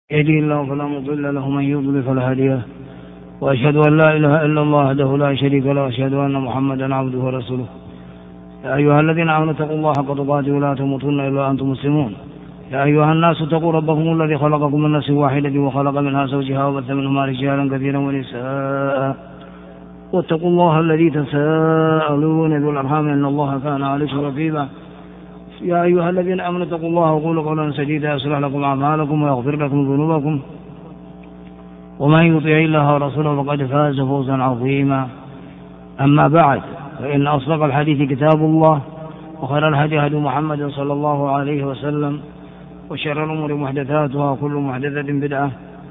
يهدي الله فلا مضل له، من يضلل فلا هادي له، وأشهد أن لا إله إلا الله وحده لا شريك له، وأشهد أن محمدا عبده ورسوله. يا أيها الذين آمنوا اتقوا الله حق تقاته ولا تموتن إلا وأنتم مسلمون. يا أيها الناس اتقوا ربكم الذي خلقكم من نفس واحدة وخلق منها زوجها وبث منهما رجالا كثيرا ونساء، واتقوا الله الذي تساءلون به والأرحام إن الله كان عليكم رقيبا. يا أيها الذين آمنوا اتقوا الله وقولوا قولا سديدا يصلح لكم أعمالكم ويغفر لكم ذنوبكم، ومن يطع الله ورسوله فقد فاز فوزا عظيما. أما بعد، فإن أصدق الحديث كتاب الله، وخير الهدي هدي محمد صلى الله عليه وسلم، وشر الأمور محدثاتها، وكل محدثة بدعة،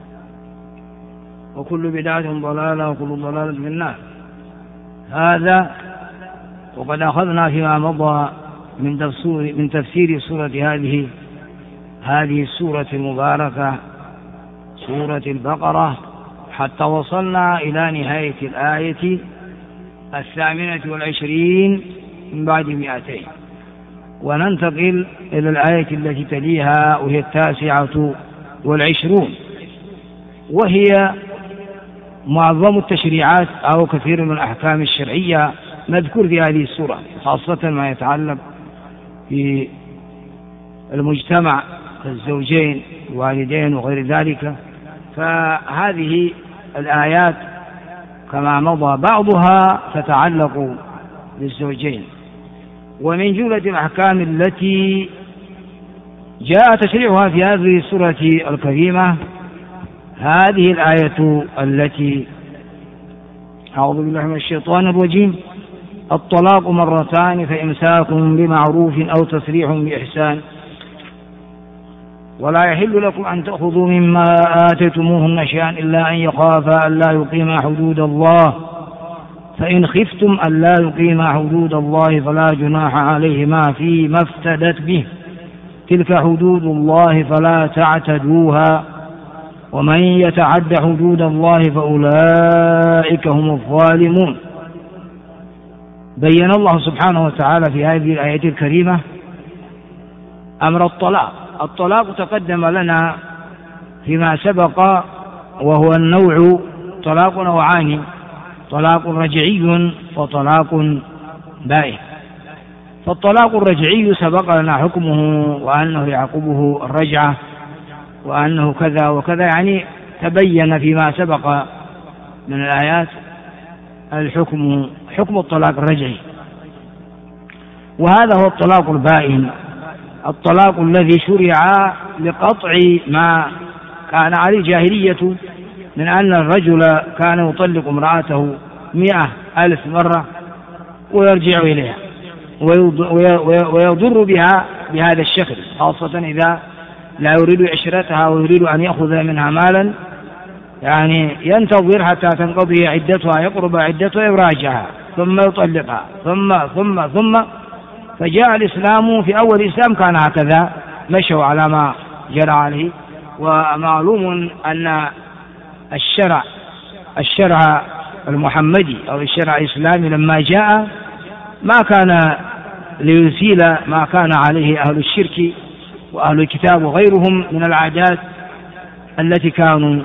وكل بدعة ضلالة، وكل ضلالة في النار. هذا وقد أخذنا فيما مضى من تفسير سورة هذه السورة المباركة، سورة البقرة، حتى وصلنا إلى نهاية الآية 28 من بعد 200، وننتقل إلى الآية التي تليها وهي 29، وهي معظم التشريعات أو كثير من الأحكام الشرعية مذكور في هذه السورة، خاصة ما يتعلق في المجتمع كالزوجين والوالدين وغير ذلك. فهذه الآيات كما مضى بعضها تتعلق بالزوجين. ومن جملة الأحكام التي جاء تشريعها في هذه السورة الكريمة هذه الآية التي أعوذ بالله من الشيطان الرجيم: الطلاق مرتان فإمساك بمعروف أو تسريح بإحسان، ولا يحل لكم أن تأخذوا مما آتيتموهن شيئا إلا أن يخافا ألا يقيما حدود الله، فإن خفتم ألا يقيما حدود الله فلا جناح عليهما فيما افتدت به، تلك حدود الله فلا تعتدوها، ومن يتعد حدود الله فأولئك هم الظالمون. بين الله سبحانه وتعالى في هذه الآية الكريمة أمر الطلاق. الطلاق تقدم لنا فيما سبق، وهو النوع طلاق نوعان: طلاق رجعي وطلاق بائن. فالطلاق الرجعي سبق لنا حكمه، وأنه يعقبه الرجعة، وأنه كذا وكذا، يعني تبين فيما سبق من الآيات حكم الطلاق الرجعي. وهذا هو الطلاق البائن، الطلاق الذي شرع لقطع ما كان عليه الجاهلية من أن الرجل كان يطلق امرأته 100,000 مرة ويرجع إليها ويضر بها بهذا الشكل، خاصة إذا لا يريد عشرتها ويريد أن يأخذ منها مالا، يعني ينتظر حتى تنقضي عدتها، يقرب عدتها يراجعها ثم يطلقها ثم ثم ثم. فجاء الإسلام في أول الإسلام كان هكذا، مشوا على ما جرى عليه. ومعلوم أن الشرع المحمدي أو الشرع الإسلامي لما جاء ما كان ليزيل ما كان عليه أهل الشرك وأهل الكتاب وغيرهم من العادات التي كانوا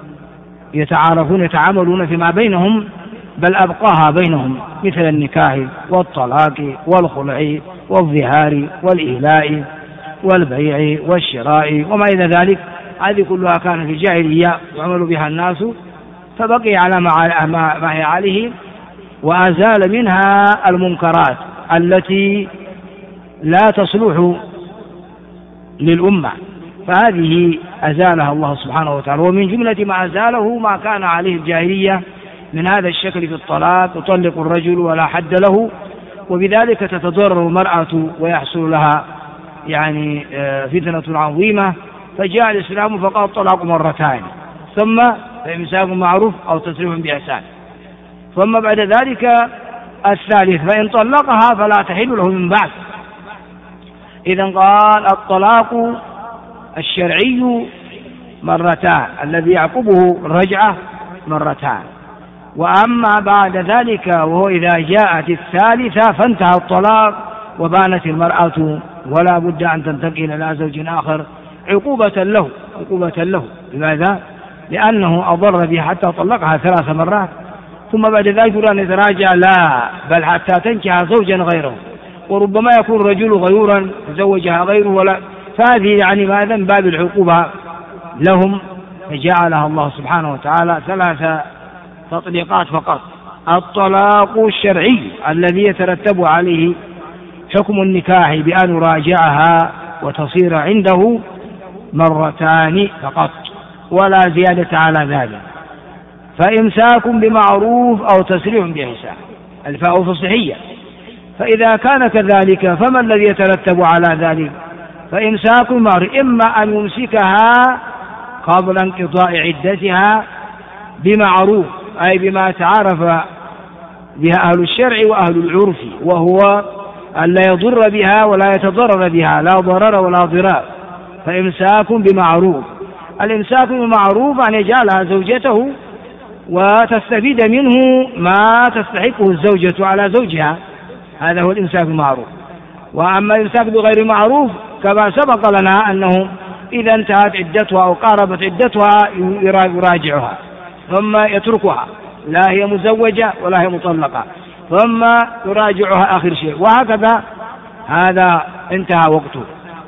يتعاملون فيما بينهم، بل أبقاها بينهم، مثل النكاح والطلاق والخلع والظهار والإهلاء والبيع والشراء وما إلى ذلك. هذه كلها كانت في الجاهلية يعمل بها الناس، فبقي على ما هي عليه، وأزال منها المنكرات التي لا تصلح للأمة، فهذه أزالها الله سبحانه وتعالى. ومن جملة ما أزاله ما كان عليه الجاهلية من هذا الشكل في الطلاق: يطلق الرجل ولا حد له، وبذلك تتضرر المرأة ويحصل لها يعني فتنة عظيمة. فجاء الإسلام فقال الطلاق مرتان، ثم فإمساك معروف أو تسريح بإحسان، ثم بعد ذلك الثالث فإن طلقها فلا تحل له من بعد. إذن قال الطلاق الشرعي مرتان، الذي يعقبه الرجعة مرتان. وأما بعد ذلك وهو إذا جاءت الثالثة فانتهى الطلاق وبانت المرأة ولا بد أن تنتقل إلى زوج آخر عقوبة له عقوبة له. لماذا؟ لأنه أضر بها حتى طلقها 3 مرات، ثم بعد ذلك أن يتراجع، لا، بل حتى تنكح زوجا غيره، وربما يكون الرجل غيورا تزوجها غيره، ولا، فهذه يعني ماذا من باب العقوبة لهم، فجعلها الله سبحانه وتعالى 3 تطليقات فقط. الطلاق الشرعي الذي يترتب عليه حكم النكاح بأن يراجعها وتصير عنده 2 فقط ولا زيادة على ذلك. فإمساك بمعروف أو تسريح بإحسان، الفاء فصحية. فإذا كان كذلك فما الذي يترتب على ذلك؟ فإمساك بمعروف، إما أن يمسكها قبل انقضاء عدتها بمعروف، أي بما تعارف بها أهل الشرع وأهل العرف، وهو أن لا يضر بها ولا يتضرر بها، لا ضرر ولا ضرار. فإمساك بمعروف، الإمساك بمعروف أن يجعلها زوجته وتستفيد منه ما تستحقه الزوجة على زوجها، هذا هو الإمساك بالمعروف. وأما الإمساك بغير معروف كما سبق لنا أنه إذا انتهت عدتها أو قاربت عدتها يراجعها ثم يتركها، لا هي مزوجة ولا هي مطلقة، ثم يراجعها آخر شيء، وهكذا هذا انتهى وقته.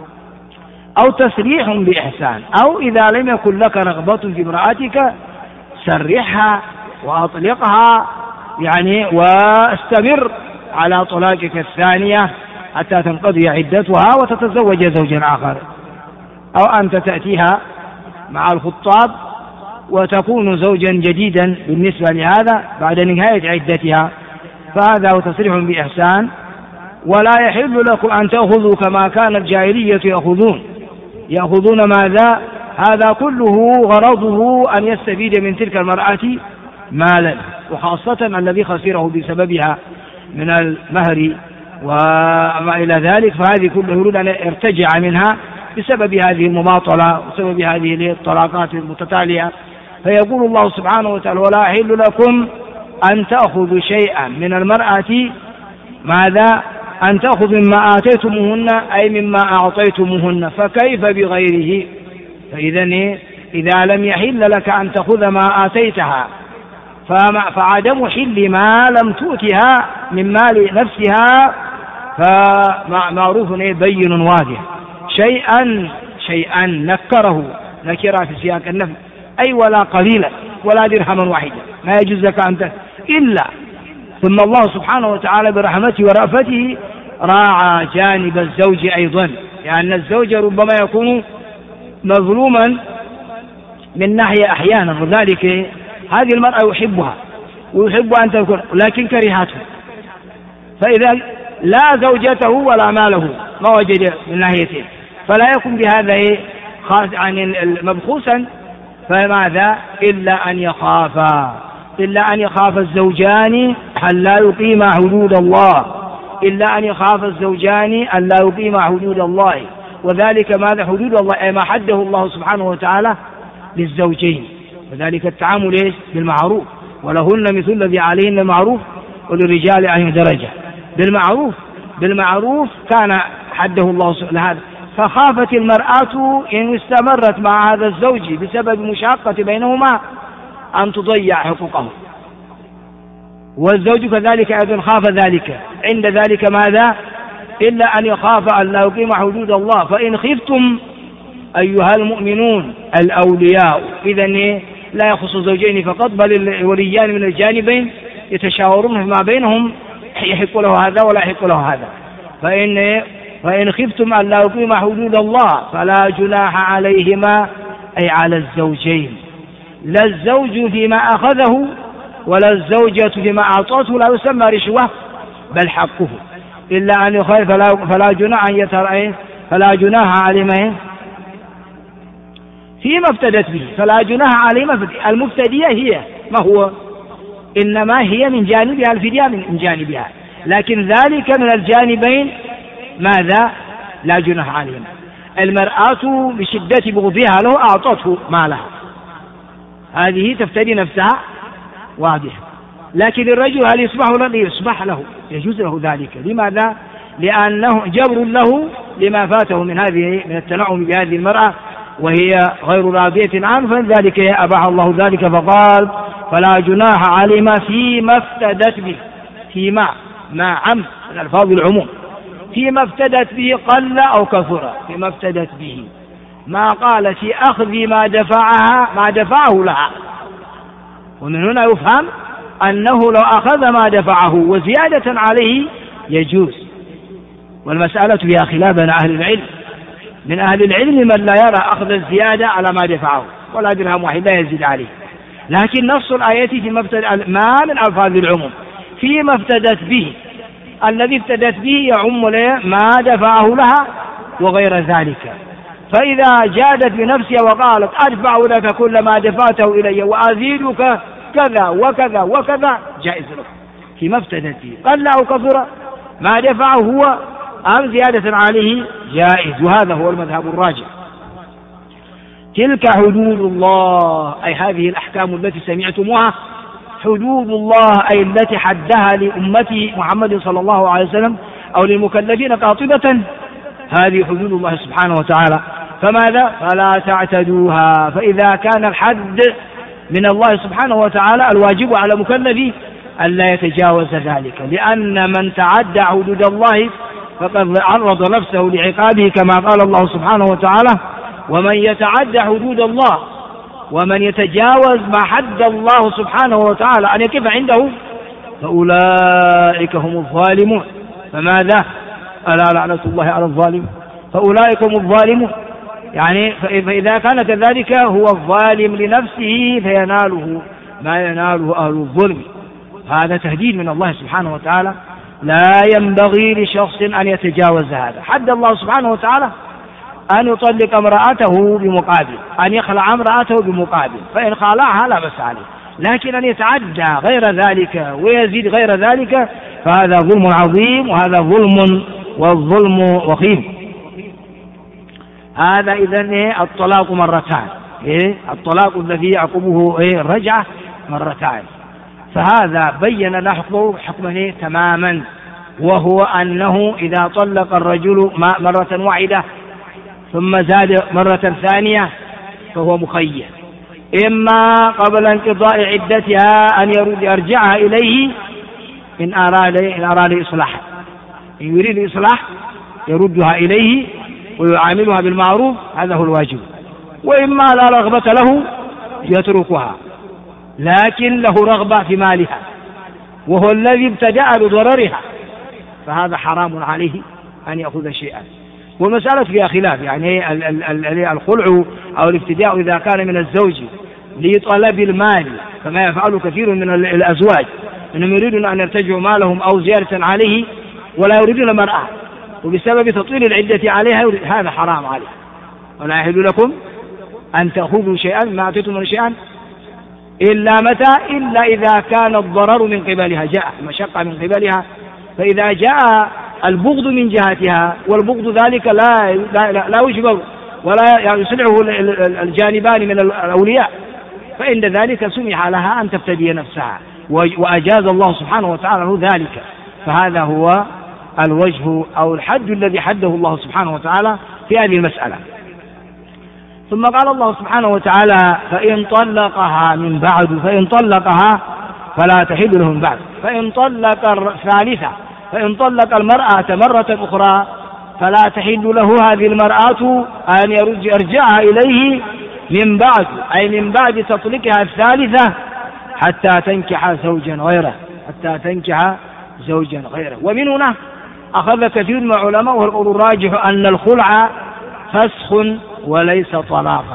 أو تسريح بإحسان، أو إذا لم يكن لك رغبة في امرأتك سرحها وأطلقها، يعني واستمر على طلاقك الثانية حتى تنقضي عدتها وتتزوج زوجا آخر. أو أنت تأتيها مع الخطاب وتكون زوجا جديدا بالنسبة لهذا بعد نهاية عدتها، فهذا هو تسريح بإحسان. ولا يحل لكم أن تأخذوا كما كان الجاهلية يأخذون ماذا؟ هذا كله غرضه أن يستفيد من تلك المرأة مالا، وخاصة الذي خسره بسببها من المهر وما إلى ذلك، فهذه كله يريد أن يرتجع منها بسبب هذه المماطلة وسبب هذه الطلاقات المتتالية. فيقول الله سبحانه وتعالى: ولا يحل لكم أن تأخذوا شيئا من المرأة، ماذا؟ أن تأخذوا مما آتيتموهن، أي مما أعطيتموهن، فكيف بغيره؟ إذا لم يحل لك أن تأخذ ما آتيتها، فعدم حل ما لم تؤتها من مال نفسها فمعروف بين واضح. شيئا نكره نكرة في سياق النفي، أي ولا قليلا ولا درهما واحدا، ما يجوز لك أن إلا. ثم الله سبحانه وتعالى برحمته ورأفته راعى جانب الزوج أيضا، لأن الزوج ربما يكون مظلوما من ناحية أحيانا، وذلك هذه المرأة يحبها ويحب أن تكون، لكن كرهته، فإذا لا زوجته ولا ماله ما وجد من ناحيته، فلا يكون بهذا يعني مبخوسا. فماذا؟ إلا أن يخاف الزوجان أن لا يقيم حدود الله، إلا أن يخاف الزوجان أن لا يقيم حدود الله. وذلك ماذا؟ حدود الله أي ما حده الله سبحانه وتعالى للزوجين، وذلك التعامل بالمعروف، ولهن مثل الذي عليهن المعروف وللرجال أي درجة بالمعروف كان حده الله لهذا. فخافت المرأة إن استمرت مع هذا الزوج بسبب مشاقة بينهما أن تضيع حقوقه، والزوج كذلك أيضا خاف ذلك. عند ذلك ماذا؟ إلا أن يخاف أن لا يقيم حدود الله. فإن خفتم أيها المؤمنون الأولياء، إذن لا يخص الزوجين فقط بل الوليان من الجانبين يتشاورون فيما بينهم، يحق له هذا ولا يحق له هذا. فإن خفتم أن لا يقيم حدود الله فلا جناح عليهما، أي على الزوجين، لا الزوج فيما أخذه ولا الزوجة فيما أعطته لا يسمى رشوة بل حقه، إلا أن يخاف فلا جناح عليهما فيما افتدت به، فلا جناح عليهما. المفتدية هي ما هو؟ إنما هي من جانبها الفدية من جانبها، لكن ذلك من الجانبين ماذا؟ لا جناح عليهما. المرأة بشدة بغضها له أعطته مالها، هذه تفتدي نفسها واضح. لكن الرجل هل يسمح له؟ يجوز له ذلك. لماذا؟ لأنه جبر له لما فاته من التنعم بهذه المرأة وهي غير راضية عنه فلذلك أباح الله ذلك فقال فلا جناح عليهما فيما افتدت به. فيما ما عم من ألفاظ العموم، فيما افتدت به قل أو كثر، فيما افتدت به ما قال في أخذ ما دفعه لها. ومن هنا يفهم أنه لو أخذ ما دفعه وزيادة عليه يجوز. والمسألة فيها خلاف بين أهل العلم، من أهل العلم من لا يرى أخذ الزيادة على ما دفعه ولا درهم واحد لا يزيد عليه، لكن نص الآية فيما افتدت ما من ألفاظ العموم، فيما افتدت به، الذي افتدت به يعم ما دفعه لها وغير ذلك. فإذا جادت بنفسها وقالت أدفع لك كل ما دفعته إلي وأزيدك كذا وكذا وكذا جائز له فيما افتدت به، قل أو كثر ما دفعه هو أم زيادة عليه جائز، وهذا هو المذهب الراجح. تلك حدود الله، أي هذه الأحكام التي سمعتموها حدود الله، أي التي حدها لأمة محمد صلى الله عليه وسلم أو للمكلفين قاطبة، هذه حدود الله سبحانه وتعالى. فماذا؟ فلا تعتدوها. فإذا كان الحد من الله سبحانه وتعالى الواجب على مكلفه ألا يتجاوز ذلك، لأن من تعدى حدود الله فقد عرض نفسه لعقابه، كما قال الله سبحانه وتعالى ومن يتعدى حدود الله، ومن يتجاوز ما حد الله سبحانه وتعالى أن يقف عنده فأولئك هم الظالمون. فماذا؟ ألا لعنة الله على الظالم، فأولئك هم الظالمون. يعني فإذا كان كذلك هو الظالم لنفسه فيناله ما يناله أهل الظلم. هذا تهديد من الله سبحانه وتعالى، لا ينبغي لشخص أن يتجاوز هذا. حد الله سبحانه وتعالى أن يطلق امرأته بمقابل، أن يخلع امرأته بمقابل، فإن خالعها لا بأس عليه، لكن أن يتعدى غير ذلك ويزيد غير ذلك فهذا ظلم عظيم، وهذا ظلم والظلم وخيم. هذا إذن الطلاق مرتان، الطلاق الذي يعقبه الرجعة مرتان. فهذا بين له حكمه تماما، وهو أنه إذا طلق الرجل مرة واحدة ثم زاد مرة ثانية فهو مخير، إما قبل انقضاء عدتها أن يرجعها إليه إن أراد إصلاحا، إن يريد إصلاح يردها إليه ويعاملها بالمعروف، هذا هو الواجب. وإما لا رغبة له يتركها، لكن له رغبة في مالها وهو الذي ابتدأ بضررها، فهذا حرام عليه أن يأخذ شيئا. والمسألة فيها خلاف، يعني الخلع أو الابتداء إذا كان من الزوج لطلب المال كما يفعل كثير من الأزواج، أنهم يريدون أن يرتجعوا مالهم أو زيادة عليه ولا يريدون المرأة، وبسبب تطويل العدة عليها هذا حرام عليه. ولا يحل لكم أن تأخذوا شيئا ما أعطيتم شيئا إلا متى؟ إلا إذا كان الضرر من قبلها، جاء المشقة من قبلها. فإذا جاء البغض من جهتها، والبغض ذلك لا يجبر ولا يصلحه الجانبان من الأولياء، فإن ذلك سمح لها أن تفتدي نفسها، وأجاز الله سبحانه وتعالى له ذلك. فهذا هو الوجه أو الحد الذي حده الله سبحانه وتعالى في هذه المسألة. ثم قال الله سبحانه وتعالى فإن طلقها من بعد، فإن طلقها فلا تحل له من بعد، فإن طلق الثالثة، فإن طلق المرأة مرة أخرى فلا تحل له هذه المرأة أن يرجعها إليه من بعد، أي من بعد تطلقها الثالثة حتى تنكح زوجا غيره، حتى تنكح زوجا غيره. ومن هنا أخذ كثير من العلماء والقول الراجح أن الخلع فسخ وليس طلاقا.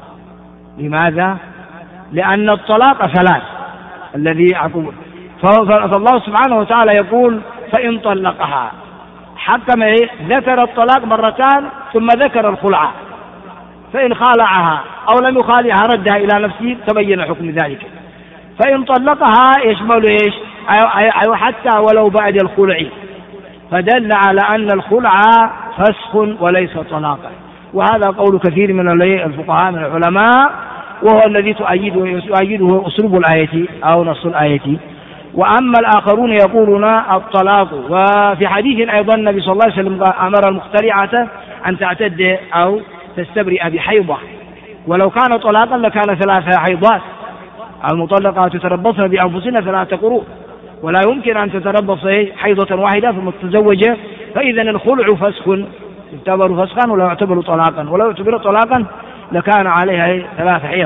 لماذا؟ لأن الطلاق ثلاث الذي يعقبه، فالله سبحانه وتعالى يقول فإن طلقها، حكم ذكر الطلاق مرتان ثم ذكر الخلع، فإن خالعها أو لم يخالعها ردها إلى نفسه تبين حكم ذلك. فإن طلقها يشمل إيش؟ أي حتى ولو بعد الخلع، فدل على أن الخلع فسخ وليس طلاقا. وهذا قول كثير من الفقهاء من العلماء، وهو الذي تؤيده أسلوب الآية أو نص الآية. وأما الآخرون يقولون الطلاق. وفي حديث أيضا النبي صلى الله عليه وسلم أمر المخترعة أن تعتد أو تستبرئ بحيضة، ولو كان طلاقا لكان 3 حيضات. المطلقات يتربصن بأنفسهن 3 قروء، ولا يمكن أن تتربص حيضة واحدة ثم تتزوج، فإذا الخلع فسخ يعتبر فسخا ولا يعتبر طلاقا، ولو يعتبر طلاقا لكان عليها 3 حيض.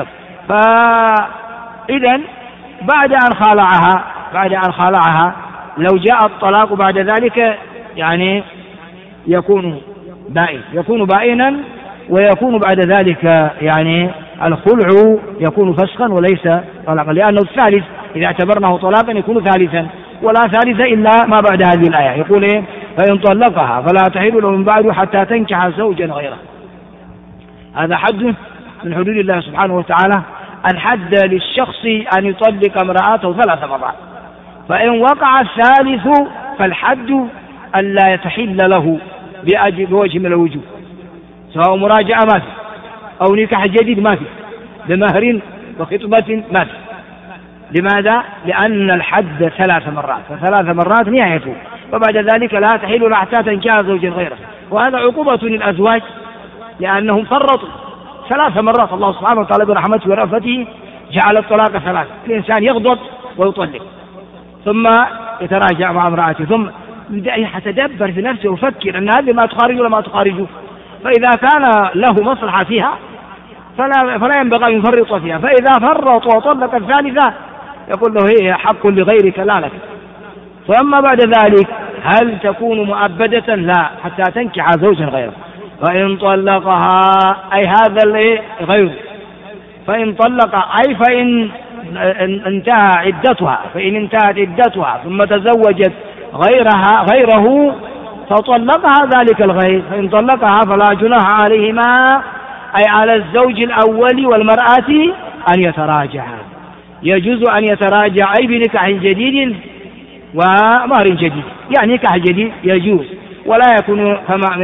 فإذا بعد أن خالعها لو جاء الطلاق بعد ذلك يعني يكون بائنا، ويكون بعد ذلك يعني الخلع يكون فسخا وليس طلاقا، لأنه الثالث إذا اعتبرناه طلاقا يكون ثالثا، ولا ثالث إلا ما بعد هذه الآية. يقول إيه؟ فإن طلقها فلا تحل له من بعد حتى تنكح زوجا غيره. هذا حد من حدود الله سبحانه وتعالى، الحد للشخص أن يطلق امرأته 3 مرات، فإن وقع الثالث فالحد ألا يتحل له بوجه من الوجوه، سواء مراجعة ما في أو نكاح جديد ما في، بمهر وخطبة ما في. لماذا؟ لأن الحد 3 مرات، ف3 مرات نهايته، وبعد ذلك لا تحل حتى تنكح زوجا غيره. وهذا عقوبة للأزواج لأنهم فرطوا 3 مرات. الله سبحانه وتعالى برحمته ورأفته جعل الطلاق 3، الإنسان يغضب ويطلق ثم يتراجع مع امرأته، ثم يتدبر في نفسه ويفكر أن هذه ما تخارج ولا ما تخارجه، فإذا كان له مصلحة فيها فلا ينبغي أن يفرط فيها، فإذا فرط وطلق الثالثة يقول له هي حق لغيرك لا لك. فأما بعد ذلك هل تكون مؤبدة؟ لا، حتى تنكح زوجا غيره. فإن طلقها أي هذا غيره، فإن طلق أي فإن انتهى عدتها، فإن انتهت عدتها ثم تزوجت غيره فطلقها ذلك الغير، فإن طلقها فلا جناح عليهما أي على الزوج الأول والمرأة أن يتراجعا. يجوز أن يتراجع أي بنكاح جديد ومهر جديد، يعني نكاح جديد يجوز، ولا يكون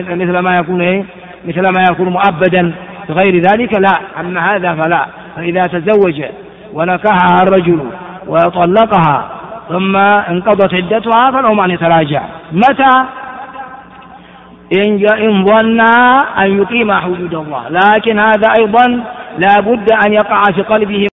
مثل ما يكون مؤبدا بغير ذلك، لا. أما هذا فلا، فإذا تزوج ونكحها الرجل وطلقها ثم انقضت عدتها فلهم أن يتراجع. متى؟ إن ظنا أن يقيم حدود الله، لكن هذا أيضا لا بد أن يقع في قلبه